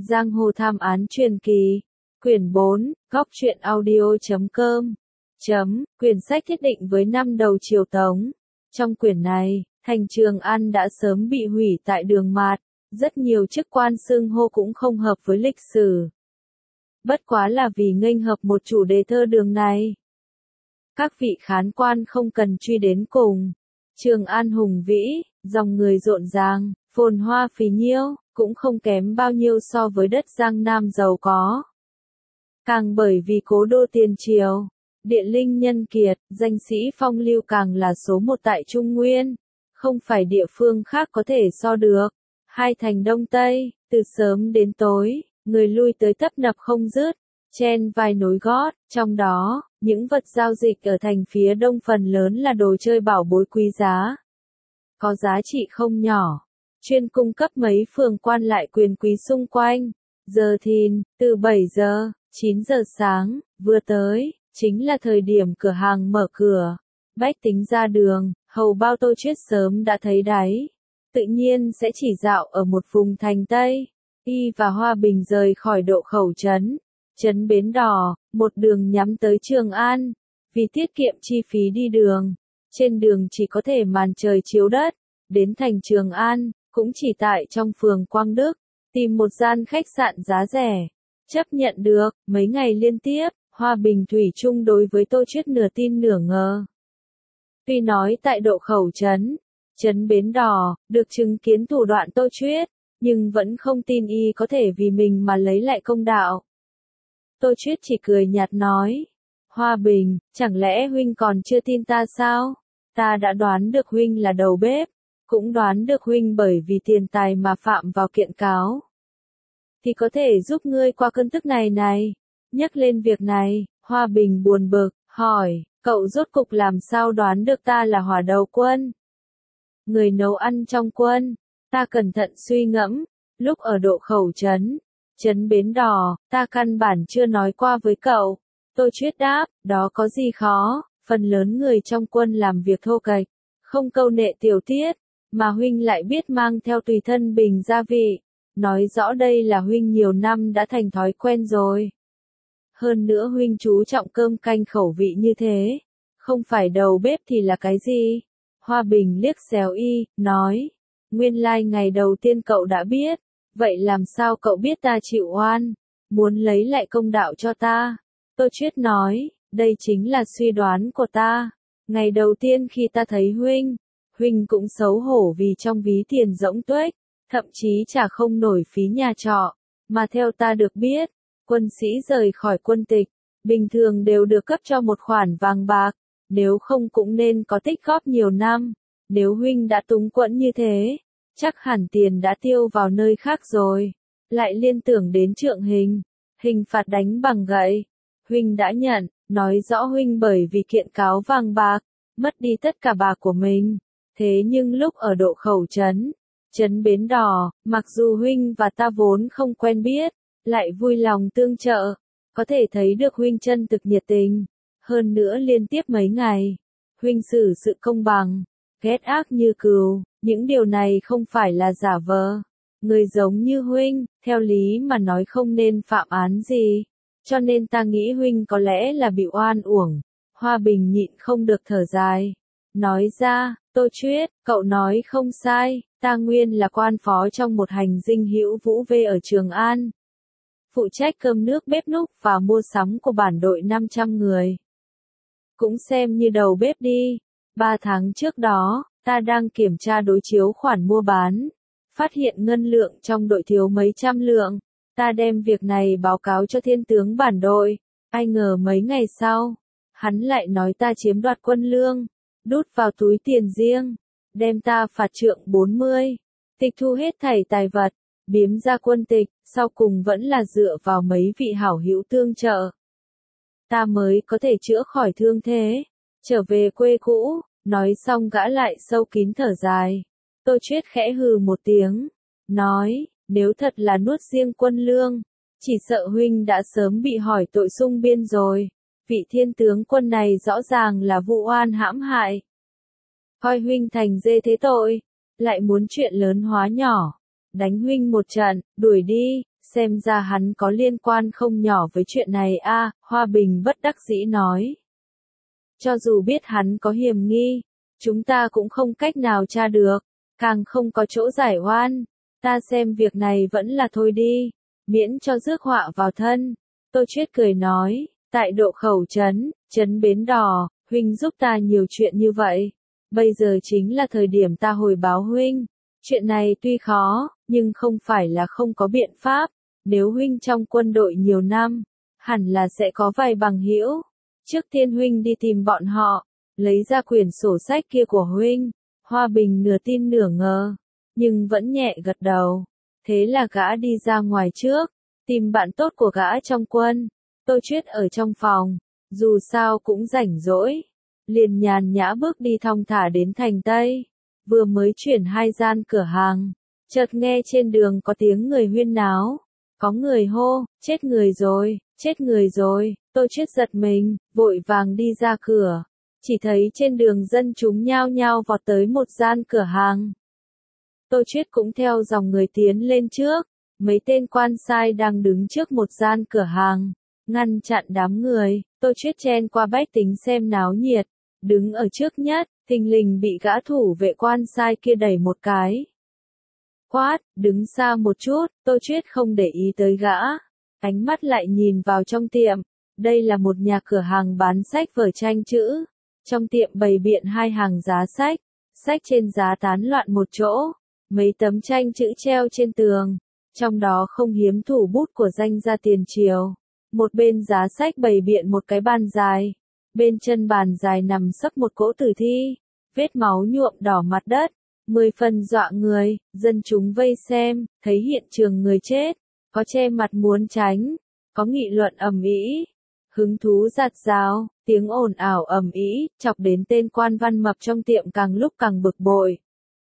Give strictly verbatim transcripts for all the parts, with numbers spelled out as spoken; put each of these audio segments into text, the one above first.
Giang hồ thám án truyền kỳ. Quyển bốn, góc truyện audio chấm com. Chấm, quyển sách thiết định với năm đầu triều Tống. Trong quyển này, thành Trường An đã sớm bị hủy tại Đường Mạt, rất nhiều chức quan xưng hô cũng không hợp với lịch sử. Bất quá là vì nghênh hợp một chủ đề thơ đường này. Các vị khán quan không cần truy đến cùng. Trường An hùng vĩ, dòng người rộn ràng, phồn hoa phì nhiêu, cũng không kém bao nhiêu so với đất Giang Nam giàu có. Càng bởi vì cố đô tiền triều, địa linh nhân kiệt, danh sĩ phong lưu càng là số một tại Trung Nguyên, không phải địa phương khác có thể so được. Hai thành Đông Tây, từ sớm đến tối, người lui tới tấp nập không dứt, chen vai nối gót, trong đó, những vật giao dịch ở thành phía đông phần lớn là đồ chơi bảo bối quý giá, có giá trị không nhỏ, chuyên cung cấp mấy phường quan lại quyền quý xung quanh. Giờ thìn, từ bảy giờ, chín giờ sáng, vừa tới, chính là thời điểm cửa hàng mở cửa. Bách tính ra đường, hầu bao Tô Chuyết sớm đã thấy đáy. Tự nhiên sẽ chỉ dạo ở một vùng thành Tây. Y và Hoa Bình rời khỏi Độ Khẩu trấn, trấn Bến Đỏ, một đường nhắm tới Trường An. Vì tiết kiệm chi phí đi đường, trên đường chỉ có thể màn trời chiếu đất. Đến thành Trường An, cũng chỉ tại trong phường Quang Đức, tìm một gian khách sạn giá rẻ. Chấp nhận được, mấy ngày liên tiếp, Hoa Bình thủy chung đối với Tô Chuyết nửa tin nửa ngờ. Tuy nói tại Độ Khẩu trấn, trấn Bến Đỏ, được chứng kiến thủ đoạn Tô Chuyết, nhưng vẫn không tin y có thể vì mình mà lấy lại công đạo. Tô Chuyết chỉ cười nhạt nói, Hoa Bình, chẳng lẽ huynh còn chưa tin ta sao? Ta đã đoán được huynh là đầu bếp, cũng đoán được huynh bởi vì tiền tài mà phạm vào kiện cáo. Thì có thể giúp ngươi qua cơn tức này này. Nhắc lên việc này, Hoa Bình buồn bực, hỏi, cậu rốt cục làm sao đoán được ta là hỏa đầu quân? Người nấu ăn trong quân, ta cẩn thận suy ngẫm, lúc ở Độ Khẩu trấn, trấn Bến Đỏ, ta căn bản chưa nói qua với cậu. Tô Chuyết đáp, đó có gì khó, phần lớn người trong quân làm việc thô kệch, không câu nệ tiểu tiết, mà huynh lại biết mang theo tùy thân bình gia vị, nói rõ đây là huynh nhiều năm đã thành thói quen rồi. Hơn nữa huynh chú trọng cơm canh khẩu vị như thế, không phải đầu bếp thì là cái gì? Hoa Bình liếc xéo y, nói, nguyên lai ngày đầu tiên cậu đã biết, vậy làm sao cậu biết ta chịu oan, muốn lấy lại công đạo cho ta? Tô Chuyết nói, đây chính là suy đoán của ta. Ngày đầu tiên khi ta thấy huynh, huynh cũng xấu hổ vì trong ví tiền rỗng tuếch, thậm chí trả không nổi phí nhà trọ, mà theo ta được biết, quân sĩ rời khỏi quân tịch, bình thường đều được cấp cho một khoản vàng bạc, nếu không cũng nên có tích góp nhiều năm. Nếu huynh đã túng quẫn như thế, chắc hẳn tiền đã tiêu vào nơi khác rồi. Lại liên tưởng đến trượng hình, hình phạt đánh bằng gậy. Huynh đã nhận, nói rõ huynh bởi vì kiện cáo vàng bạc, mất đi tất cả bạc của mình. Thế nhưng lúc ở Độ Khẩu trấn, trấn Bến Đỏ, mặc dù huynh và ta vốn không quen biết, lại vui lòng tương trợ, có thể thấy được huynh chân thực nhiệt tình. Hơn nữa liên tiếp mấy ngày, huynh xử sự công bằng, ghét ác như cừu, những điều này không phải là giả vờ. Người giống như huynh, theo lý mà nói không nên phạm án gì, cho nên ta nghĩ huynh có lẽ là bị oan uổng. Hoa Bình nhịn không được thở dài, nói ra, Tô Chuyết, cậu nói không sai, ta nguyên là quan phó trong một hành dinh hữu Vũ Vê ở Trường An, phụ trách cơm nước bếp núc và mua sắm của bản đội năm trăm người. Cũng xem như đầu bếp đi. Ba tháng trước đó, ta đang kiểm tra đối chiếu khoản mua bán, phát hiện ngân lượng trong đội thiếu mấy trăm lượng. Ta đem việc này báo cáo cho thiên tướng bản đội. Ai ngờ mấy ngày sau, hắn lại nói ta chiếm đoạt quân lương, đút vào túi tiền riêng, đem ta phạt trượng bốn mươi, tịch thu hết thảy tài vật, biếm ra quân tịch, sau cùng vẫn là dựa vào mấy vị hảo hữu tương trợ. Ta mới có thể chữa khỏi thương thế, trở về quê cũ. Nói xong gã lại sâu kín thở dài. Tô Chuyết khẽ hừ một tiếng, nói, nếu thật là nuốt riêng quân lương, chỉ sợ huynh đã sớm bị hỏi tội xung biên rồi. Vị thiên tướng quân này rõ ràng là vụ oan hãm hại, coi huynh thành dê thế tội, lại muốn chuyện lớn hóa nhỏ, đánh huynh một trận, đuổi đi, Xem ra hắn có liên quan không nhỏ với chuyện này a, Hoa Bình bất đắc dĩ nói. Cho dù biết hắn có hiểm nghi, chúng ta cũng không cách nào tra được, càng không có chỗ giải oan. Ta xem việc này vẫn là thôi đi, miễn cho rước họa vào thân. Tô Chuyết cười nói, tại Độ Khẩu trấn, trấn Bến Đỏ, huynh giúp ta nhiều chuyện như vậy. Bây giờ chính là thời điểm ta hồi báo huynh. Chuyện này tuy khó, nhưng không phải là không có biện pháp. Nếu huynh trong quân đội nhiều năm, hẳn là sẽ có vài bằng hữu. Trước tiên huynh đi tìm bọn họ, lấy ra quyển sổ sách kia của huynh. Hoa Bình nửa tin nửa ngờ, nhưng vẫn nhẹ gật đầu. Thế là gã đi ra ngoài trước, tìm bạn tốt của gã trong quân. Tô Chuyết ở trong phòng, dù sao cũng rảnh rỗi, liền nhàn nhã bước đi thong thả đến thành Tây. Vừa mới chuyển hai gian cửa hàng, chợt nghe trên đường có tiếng người huyên náo. Có người hô, chết người rồi, chết người rồi. Tô Chuyết giật mình, vội vàng đi ra cửa. Chỉ thấy trên đường dân chúng nhao nhao vọt tới một gian cửa hàng. Tô Chuyết cũng theo dòng người tiến lên trước. Mấy tên quan sai đang đứng trước một gian cửa hàng, ngăn chặn đám người. Tô Chuyết chen qua bách tính xem náo nhiệt, đứng ở trước nhất, thình lình bị gã thủ vệ quan sai kia đẩy một cái. Quát, đứng xa một chút. Tô Chuyết không để ý tới gã, ánh mắt lại nhìn vào trong tiệm. Đây là một nhà cửa hàng bán sách vở tranh chữ. Trong tiệm bày biện hai hàng giá sách, sách trên giá tán loạn một chỗ, mấy tấm tranh chữ treo trên tường, trong đó không hiếm thủ bút của danh gia tiền triều. Một bên giá sách bày biện một cái bàn dài, bên chân bàn dài nằm sấp một cỗ tử thi, vết máu nhuộm đỏ mặt đất, mười phần dọa người. Dân chúng vây xem, thấy hiện trường người chết, có che mặt muốn tránh, có nghị luận ầm ĩ, hứng thú giạt rào, tiếng ồn ào ầm ĩ, chọc đến tên quan văn mập trong tiệm càng lúc càng bực bội.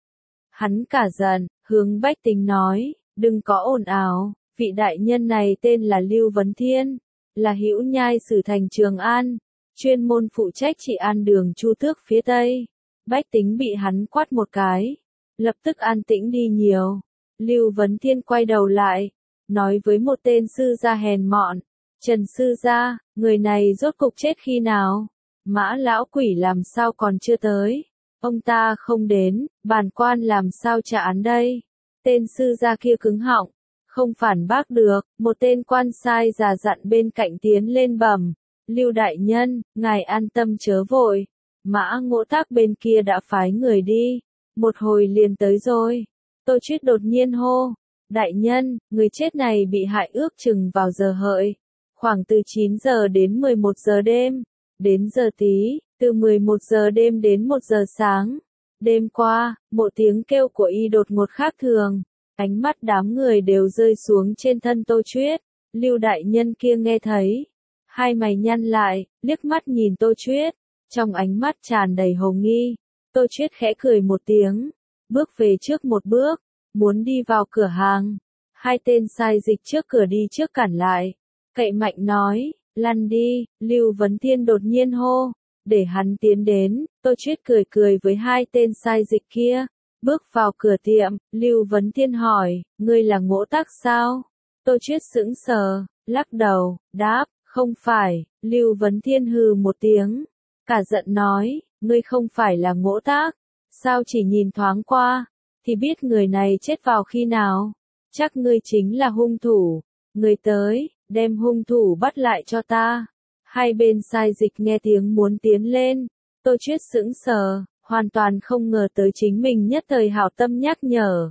Hắn cả giận, hướng bách tính nói, đừng có ồn ào, vị đại nhân này tên là Lưu Vấn Thiên, là hữu nhai sử thành Trường An, chuyên môn phụ trách trị an đường Chu Tước phía Tây. Bách tính bị hắn quát một cái, lập tức an tĩnh đi nhiều. Lưu Vấn Thiên quay đầu lại, nói với một tên sư gia hèn mọn, Trần sư gia, người này rốt cục chết khi nào? Mã lão quỷ làm sao còn chưa tới? Ông ta không đến, bản quan làm sao trả án đây? Tên sư gia kia cứng họng, không phản bác được. Một tên quan sai già dặn bên cạnh tiến lên bẩm, Lưu đại nhân, ngài an tâm chớ vội. Mã Ngỗ Tác bên kia đã phái người đi, một hồi liền tới rồi. Tô Chuyết đột nhiên hô, đại nhân, người chết này bị hại ước chừng vào giờ hợi, khoảng từ chín giờ đến mười một giờ đêm, đến giờ tí, từ mười một giờ đêm đến một giờ sáng. Đêm qua, một tiếng kêu của y đột ngột khác thường, ánh mắt đám người đều rơi xuống trên thân Tô Chuyết. Lưu đại nhân kia nghe thấy, hai mày nhăn lại, liếc mắt nhìn Tô Chuyết, trong ánh mắt tràn đầy hồ nghi. Tô Chuyết khẽ cười một tiếng, bước về trước một bước, muốn đi vào cửa hàng. Hai tên sai dịch trước cửa đi trước cản lại, cậy mạnh nói, lăn đi. Lưu Vấn Thiên đột nhiên hô, để hắn tiến đến. Tô Chuyết cười cười với hai tên sai dịch kia, bước vào cửa tiệm. Lưu Vấn Thiên hỏi, ngươi là Ngỗ Tác sao? Tô Chuyết sững sờ, lắc đầu, đáp, không phải. Lưu Vấn Thiên hừ một tiếng, cả giận nói, ngươi không phải là Ngỗ Tác, sao chỉ nhìn thoáng qua, thì biết người này chết vào khi nào? Chắc ngươi chính là hung thủ. Người tới, đem hung thủ bắt lại cho ta. Hai bên sai dịch nghe tiếng muốn tiến lên. Tô Chuyết sững sờ, hoàn toàn không ngờ tới chính mình nhất thời hảo tâm nhắc nhở,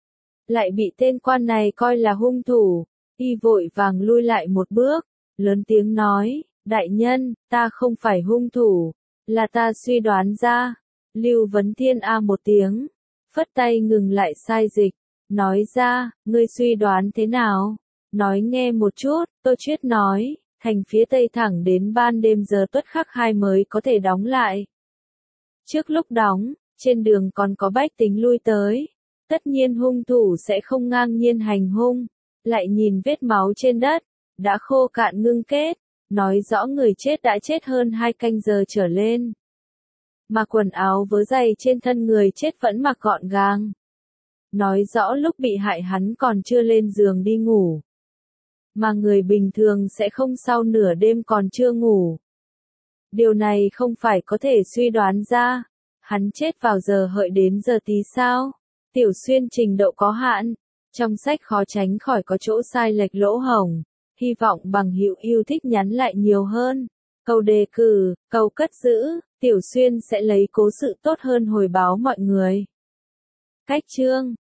lại bị tên quan này coi là hung thủ. Y vội vàng lui lại một bước, lớn tiếng nói, đại nhân, ta không phải hung thủ, là ta suy đoán ra. Lưu Vấn Thiên a một tiếng, phất tay ngừng lại sai dịch, nói ra, ngươi suy đoán thế nào? Nói nghe một chút. Tô Chuyết nói, thành phía Tây thẳng đến ban đêm giờ Tuất Khắc hai mới có thể đóng lại. Trước lúc đóng, trên đường còn có bách tính lui tới, tất nhiên hung thủ sẽ không ngang nhiên hành hung. Lại nhìn vết máu trên đất, đã khô cạn ngưng kết, nói rõ người chết đã chết hơn hai canh giờ trở lên. Mà quần áo vớ giày trên thân người chết vẫn mặc gọn gàng, nói rõ lúc bị hại hắn còn chưa lên giường đi ngủ. mà người bình thường sẽ không sau nửa đêm còn chưa ngủ. Điều này không phải có thể suy đoán ra. Hắn chết vào giờ hợi đến giờ tí sao? Tiểu Xuyên trình độ có hạn. Trong sách khó tránh khỏi có chỗ sai lệch lỗ hổng. Hy vọng bằng hữu yêu thích nhắn lại nhiều hơn. Câu đề cử, câu cất giữ, Tiểu Xuyên sẽ lấy cố sự tốt hơn hồi báo mọi người. Cách chương